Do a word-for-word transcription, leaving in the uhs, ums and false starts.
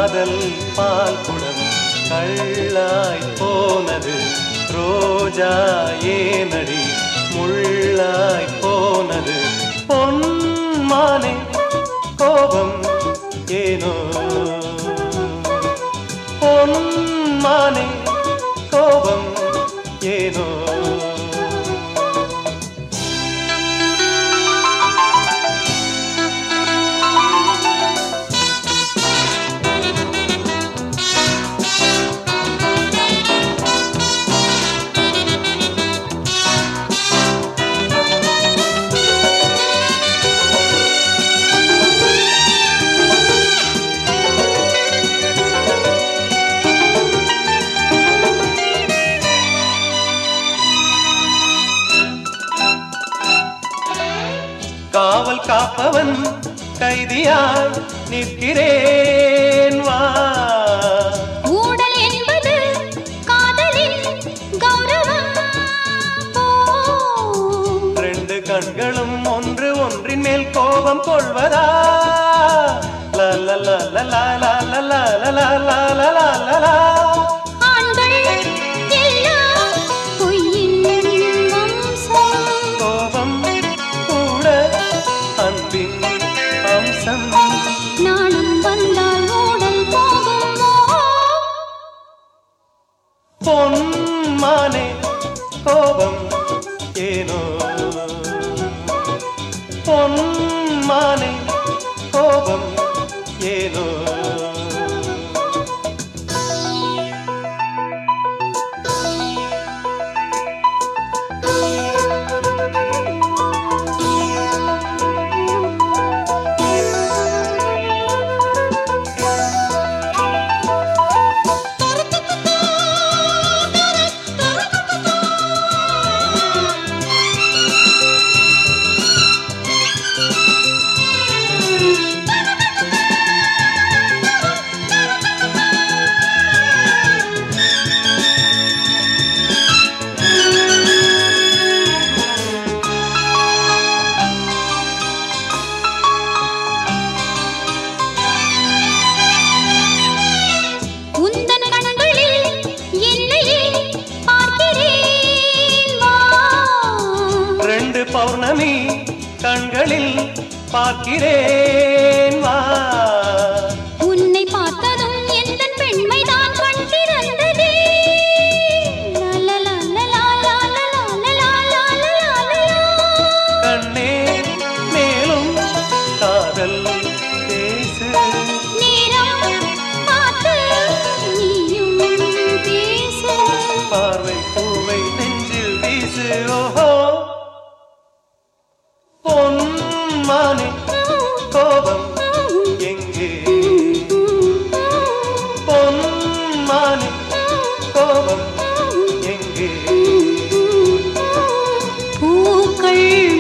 காதல் பால் குடம் கள்ளாய் போனது ரோஜா ஏனடி முள்ளாய் போனது பொன்மானே கோபம் ஏனோ பொன்மானே கோபம் ஏனோ காவல் காப்பவன் கைதியாய் நிற்கிறேன் வா. ஊடல் என்பது காதலின் கௌரவம். ரெண்டு கண்களும் ஒன்று ஒன்றின் மேல் கோபம் கொள்வதா? நாணம் வந்தால் ஓடல் போகும். பொன்மானே கோபம் ஏனோ பொன்மானே கோபம் ஏனோ பௌர்ணமி கண்களில் பார்க்கிறேன் வா. உன்னை பார்த்ததும் எந்த பெண்மைதான் கண் திறந்ததே. கண்ணே மேலும் காதல் பேசு. நேரம் பார்த்து நீயும் பேசு. பார்வை பூவை நெஞ்சில் வீசு. ஓஹோ பொன்மானே கோபம் எங்கே? பொன்மானே கோபம் எங்கே? பூக்கள்